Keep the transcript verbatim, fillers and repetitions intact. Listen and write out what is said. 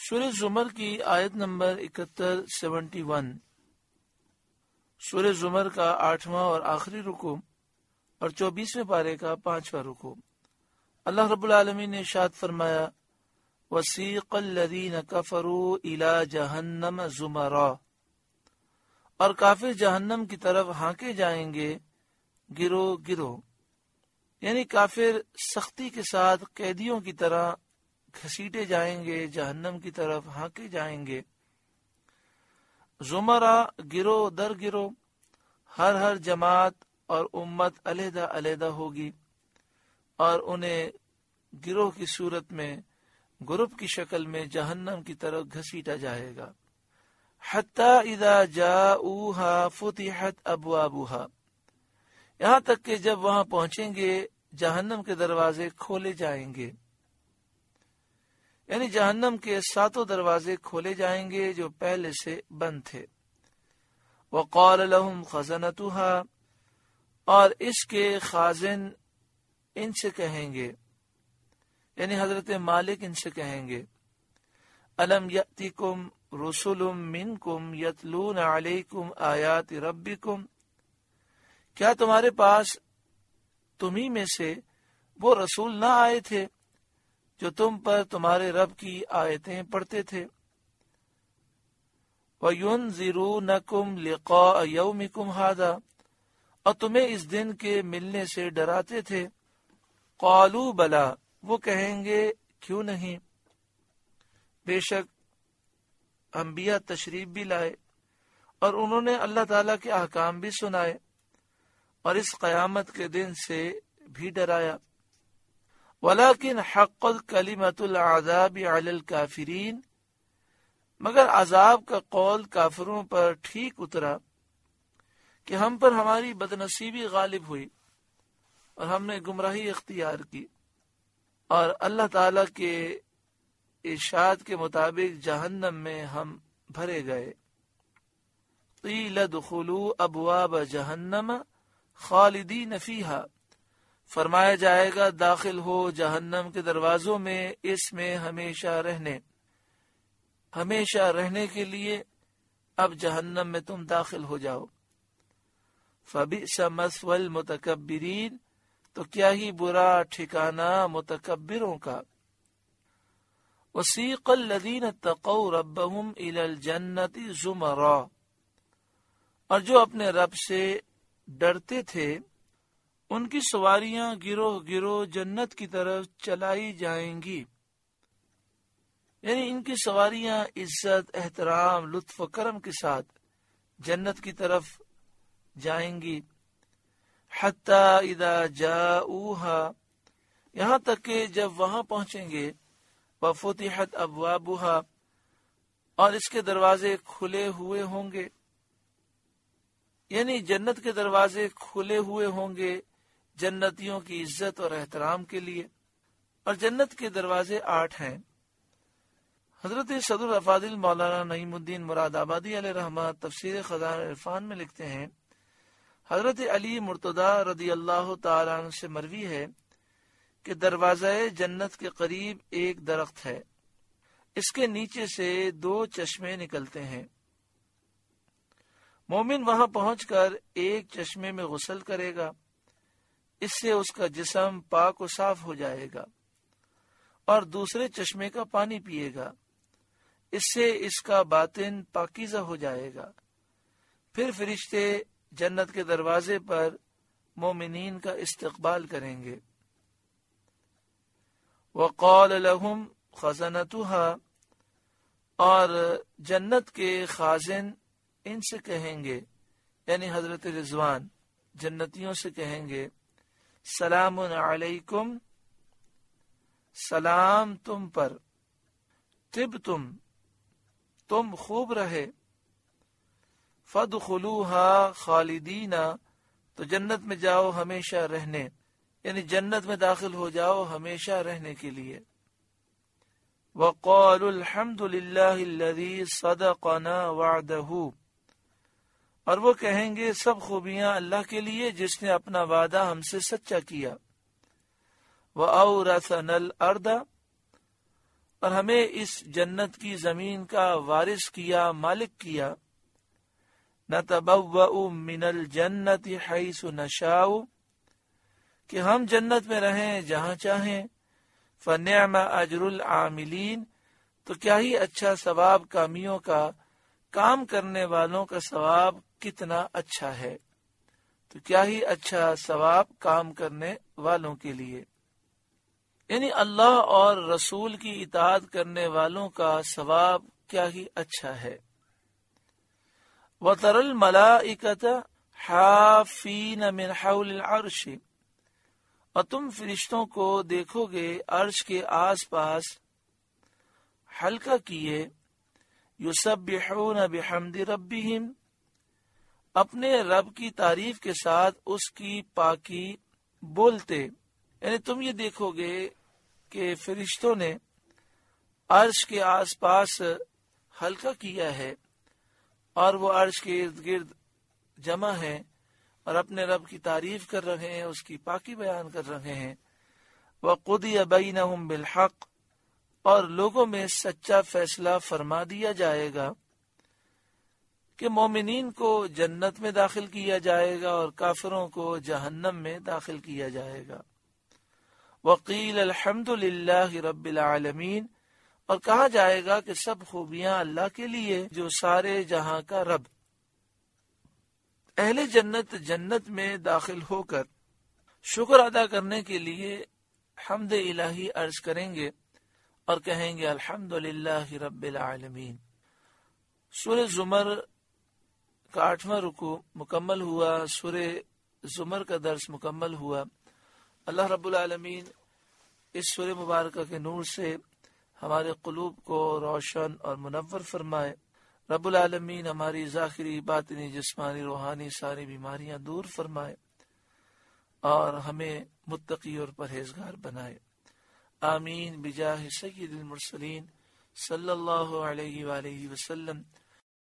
سورہ زمر کی آیت نمبر اکہتر سیونٹی ون، سورہ زمر کا آٹھواں اور آخری رکوع اور چوبیسویں پارے کا پانچواں رکوع۔ اللہ رب العالمین نے ارشاد فرمایا، وَسِيقَ الَّذِينَ كَفَرُوا إِلَى جَهَنَّمَ زُمَرًا، اور کافر جہنم کی طرف ہانکے جائیں گے گروہ گروہ، یعنی کافر سختی کے ساتھ قیدیوں کی طرح گھسیٹے جائیں گے، جہنم کی طرف ہانکے جائیں گے۔ زمرہ گروہ در گروہ، ہر ہر جماعت اور امت علیحدہ علیحدہ ہوگی اور انہیں گروہ کی صورت میں گروپ کی شکل میں جہنم کی طرف گھسیٹا جائے گا۔ حتی اذا جاؤوها فتحت ابوابها، یہاں تک کہ جب وہاں پہنچیں گے جہنم کے دروازے کھولے جائیں گے، یعنی جہنم کے ساتوں دروازے کھولے جائیں گے جو پہلے سے بند تھے۔ وقال لهم خزنتها، اور اس کے خازن ان سے کہیں گے، یعنی حضرت مالک ان سے کہیں گے، الم یأتیکم رسل منکم یتلون علیکم آیات ربکم، کیا تمہارے پاس تمہیں میں سے وہ رسول نہ آئے تھے جو تم پر تمہارے رب کی آیتیں پڑھتے تھے؟ وَيُنذِرُونَكُمْ لِقَاءَ يَوْمِكُمْ هَذَا، اور تمہیں اس دن کے ملنے سے ڈراتے تھے۔ قَالُوا بَلَا، وہ کہیں گے کیوں نہیں، بے شک انبیاء تشریف بھی لائے اور انہوں نے اللہ تعالیٰ کے احکام بھی سنائے اور اس قیامت کے دن سے بھی ڈرایا۔ وَلَكِنْ حَقَّتْ كَلِمَةُ الْعَذَابِ عَلَى الْكَافِرِينَ، مگر عذاب کا قول کافروں پر ٹھیک اترا کہ ہم پر ہماری بدنصیبی غالب ہوئی اور ہم نے گمراہی اختیار کی، اور اللہ تعالیٰ کے ارشاد کے مطابق جہنم میں ہم بھرے گئے۔ قِيلَ ادْخُلُوا أَبْوَابَ جَهَنَّمَ خَالِدِينَ فِيهَا، فرمایا جائے گا داخل ہو جہنم کے دروازوں میں، اس میں ہمیشہ رہنے ہمیشہ رہنے کے لیے اب جہنم میں تم داخل ہو جاؤ۔ فَبِئْسَ مَثْوَى الْمُتَكَبِّرِينَ، تو کیا ہی برا ٹھکانہ متکبروں کا۔ وَسِيقَ الَّذِينَ اتَّقَوْا رَبَّهُمْ إِلَى الْجَنَّةِ زُمَرًا، اور جو اپنے رب سے ڈرتے تھے ان کی سواریاں گروہ گروہ جنت کی طرف چلائی جائیں گی، یعنی ان کی سواریاں عزت، احترام، لطف و کرم کے ساتھ جنت کی طرف جائیں گی۔ حتی اذا جاؤوها، یہاں تک کہ جب وہاں پہنچیں گے، وفتحت ابوابها، اور اس کے دروازے کھلے ہوئے ہوں گے، یعنی جنت کے دروازے کھلے ہوئے ہوں گے جنتیوں کی عزت اور احترام کے لیے، اور جنت کے دروازے آٹھ ہیں۔ حضرت صدر افاضل مولانا نعیم الدین مراد آبادی علیہ رحمہ تفسیر خزائن عرفان میں لکھتے ہیں، حضرت علی مرتضی رضی اللہ تعالیٰ عنہ سے مروی ہے کہ دروازہ جنت کے قریب ایک درخت ہے، اس کے نیچے سے دو چشمے نکلتے ہیں، مومن وہاں پہنچ کر ایک چشمے میں غسل کرے گا، اس سے اس کا جسم پاک و صاف ہو جائے گا، اور دوسرے چشمے کا پانی پیے گا، اس سے اس کا باطن پاکیزہ ہو جائے گا۔ پھر فرشتے جنت کے دروازے پر مومنین کا استقبال کریں گے۔ وقال لهم خزنتها، اور جنت کے خازن ان سے کہیں گے، یعنی حضرت رضوان جنتیوں سے کہیں گے، سلام علیکم، سلام تم پر، طب تم تم خوب رہے، فادخلوها خالدین، تو جنت میں جاؤ ہمیشہ رہنے، یعنی جنت میں داخل ہو جاؤ ہمیشہ رہنے کے لیے۔ وقالوا الحمد للہ الذی صدقنا وعدہ، اور وہ کہیں گے سب خوبیاں اللہ کے لیے جس نے اپنا وعدہ ہم سے سچا کیا۔ وَأَوْرَثَنَا الْأَرْضَ، اور ہمیں اس جنت کی زمین کا وارث کیا، مالک کیا۔ نتبوأ من الجنت حیث نشاء، کہ ہم جنت میں رہیں جہاں چاہیں۔ فنعم اجر العاملین، تو کیا ہی اچھا ثواب کامیوں کا، کام کرنے والوں کا ثواب کتنا اچھا ہے، تو کیا ہی اچھا ثواب کام کرنے والوں کے لیے، یعنی اللہ اور رسول کی اطاعت کرنے والوں کا ثواب کیا ہی اچھا ہے۔ وَتَرَى الْمَلَائِكَةَ حَافِّينَ مِنْ حَوْلِ الْعَرْشِ، اور تم فرشتوں کو دیکھو گے عرش کے آس پاس حلقہ کیے، یسبحون بحمد ربہم، اپنے رب کی تعریف کے ساتھ اس کی پاکی بولتے، یعنی تم یہ دیکھو گے کہ فرشتوں نے عرش کے آس پاس حلقہ کیا ہے اور وہ عرش کے ارد گرد جمع ہیں اور اپنے رب کی تعریف کر رہے ہیں، اس کی پاکی بیان کر رہے ہیں۔ وَقُضِيَ بَيْنَهُمْ بِالْحَقِّ، اور لوگوں میں سچا فیصلہ فرما دیا جائے گا کہ مومنین کو جنت میں داخل کیا جائے گا اور کافروں کو جہنم میں داخل کیا جائے گا۔ وَقِيلَ الْحَمْدُ لِلَّهِ رَبِّ الْعَالَمِينَ، اور کہا جائے گا کہ سب خوبیاں اللہ کے لیے جو سارے جہاں کا رب۔ اہل جنت جنت میں داخل ہو کر شکر ادا کرنے کے لیے حمد الہی عرض کریں گے اور کہیں گے الحمد للہ رب العالمین۔ سورہ زمر کا آٹھواں رکوع مکمل ہوا، سورہ زمر کا درس مکمل ہوا۔ اللہ رب العالمین اس سورہ مبارکہ کے نور سے ہمارے قلوب کو روشن اور منور فرمائے۔ رب العالمین ہماری ظاہری، باطنی، جسمانی، روحانی ساری بیماریاں دور فرمائے اور ہمیں متقی اور پرہیزگار بنائے۔ آمین بجاہ سید المرسلین صلی اللہ علیہ وآلہ وسلم۔